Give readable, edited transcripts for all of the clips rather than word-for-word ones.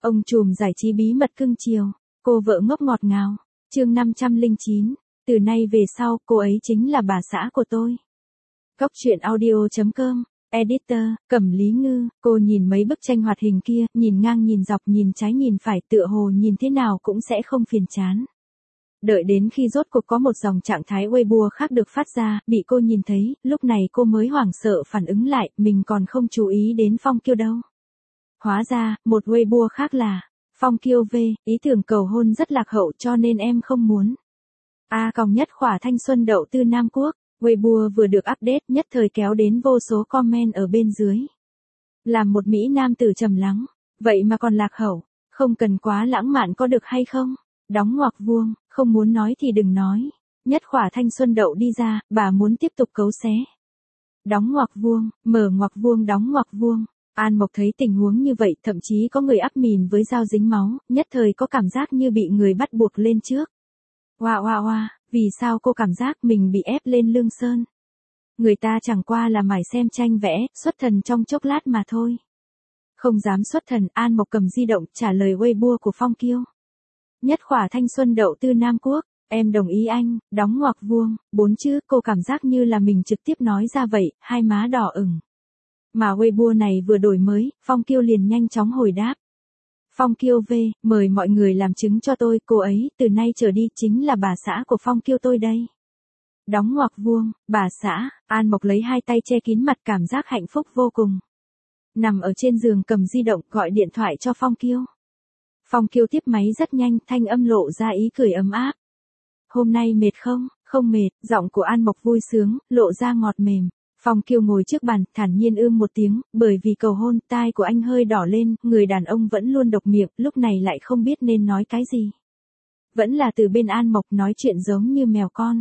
Ông trùm giải trí bí mật cưng chiều, cô vợ ngốc ngọt ngào. Chương 509, từ nay về sau cô ấy chính là bà xã của tôi. Cóc truyện audio.com, editor, Cẩm Lý Ngư. Cô nhìn mấy bức tranh hoạt hình kia, nhìn ngang nhìn dọc nhìn trái nhìn phải, tựa hồ nhìn thế nào cũng sẽ không phiền chán. Đợi đến khi rốt cuộc có một dòng trạng thái Weibo khác được phát ra, bị cô nhìn thấy, lúc này cô mới hoảng sợ phản ứng lại, mình còn không chú ý đến Phong Kiêu đâu. Hóa ra, một Weibo khác là Phong Kiêu V, ý tưởng cầu hôn rất lạc hậu cho nên em không muốn. Còng nhất khỏa thanh xuân đậu tư Nam Quốc, Weibo vừa được update nhất thời kéo đến vô số comment ở bên dưới. Làm một Mỹ nam tử trầm lắng, vậy mà còn lạc hậu, không cần quá lãng mạn có được hay không? Đóng ngoặc vuông, không muốn nói thì đừng nói. Nhất khỏa thanh xuân đậu đi ra, bà muốn tiếp tục cấu xé. Đóng ngoặc vuông, mở ngoặc vuông đóng ngoặc vuông. An Mộc thấy tình huống như vậy, thậm chí có người ắp mìn với dao dính máu, nhất thời có cảm giác như bị người bắt buộc lên trước. Oa, vì sao cô cảm giác mình bị ép lên lưng sơn? Người ta chẳng qua là mải xem tranh vẽ, xuất thần trong chốc lát mà thôi. Không dám xuất thần, An Mộc cầm di động trả lời Weibo của Phong Kiêu. Nhất khỏa thanh xuân đậu tư Nam Quốc, em đồng ý anh, đóng ngoặc vuông, 4 chữ, cô cảm giác như là mình trực tiếp nói ra vậy, hai má đỏ ửng. Mà Weibo này vừa đổi mới, Phong Kiêu liền nhanh chóng hồi đáp. Phong Kiêu V, mời mọi người làm chứng cho tôi, cô ấy, từ nay trở đi, chính là bà xã của Phong Kiêu tôi đây. Đóng ngoặc vuông, bà xã, An Mộc lấy hai tay che kín mặt cảm giác hạnh phúc vô cùng. Nằm ở trên giường cầm di động gọi điện thoại cho Phong Kiêu. Phong Kiêu tiếp máy rất nhanh, thanh âm lộ ra ý cười ấm áp. Hôm nay mệt không? Không mệt, giọng của An Mộc vui sướng, lộ ra ngọt mềm. Phong Kiêu ngồi trước bàn, thản nhiên một tiếng, bởi vì cầu hôn, tai của anh hơi đỏ lên, người đàn ông vẫn luôn độc miệng, lúc này lại không biết nên nói cái gì. Vẫn là từ bên An Mộc nói chuyện giống như mèo con.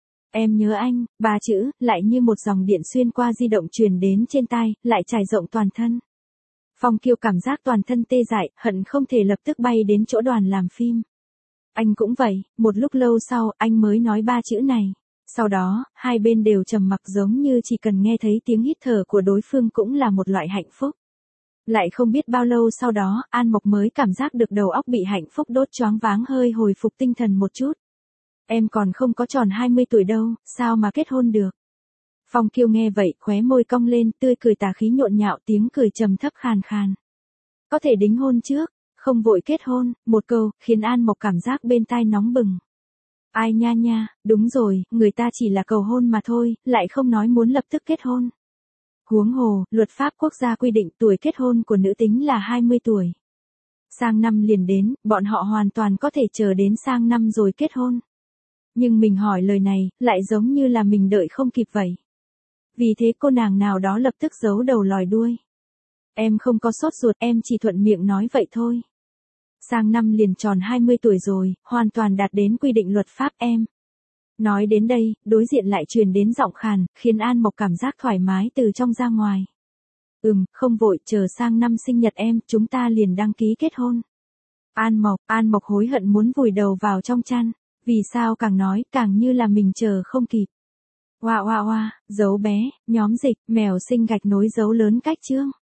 Em nhớ anh, 3 chữ, lại như một dòng điện xuyên qua di động truyền đến trên tai, lại trải rộng toàn thân. Phong Kiêu cảm giác toàn thân tê dại, hận không thể lập tức bay đến chỗ đoàn làm phim. Anh cũng vậy, một lúc lâu sau, anh mới nói 3 chữ này. Sau đó, hai bên đều trầm mặc giống như chỉ cần nghe thấy tiếng hít thở của đối phương cũng là một loại hạnh phúc. Lại không biết bao lâu sau đó, An Mộc mới cảm giác được đầu óc bị hạnh phúc đốt choáng váng hơi hồi phục tinh thần một chút. Em còn không có tròn 20 tuổi đâu, sao mà kết hôn được? Phong Kiêu nghe vậy, khóe môi cong lên, tươi cười tà khí nhộn nhạo, tiếng cười trầm thấp khàn khàn. Có thể đính hôn trước, không vội kết hôn, một câu, khiến An Mộc cảm giác bên tai nóng bừng. Ai nha, đúng rồi, người ta chỉ là cầu hôn mà thôi, lại không nói muốn lập tức kết hôn. Huống hồ, luật pháp quốc gia quy định tuổi kết hôn của nữ tính là 20 tuổi. Sang năm liền đến, bọn họ hoàn toàn có thể chờ đến sang năm rồi kết hôn. Nhưng mình hỏi lời này, lại giống như là mình đợi không kịp vậy. Vì thế cô nàng nào đó lập tức giấu đầu lòi đuôi. Em không có sốt ruột, em chỉ thuận miệng nói vậy thôi. Sang năm liền tròn 20 tuổi rồi, hoàn toàn đạt đến quy định luật pháp em. Nói đến đây, đối diện lại truyền đến giọng khàn, khiến An Mộc cảm giác thoải mái từ trong ra ngoài. Không vội, chờ sang năm sinh nhật em, chúng ta liền đăng ký kết hôn. An Mộc hối hận muốn vùi đầu vào trong chăn, vì sao càng nói, càng như là mình chờ không kịp. Dấu bé, nhóm dịch, mèo sinh gạch nối dấu lớn cách chương.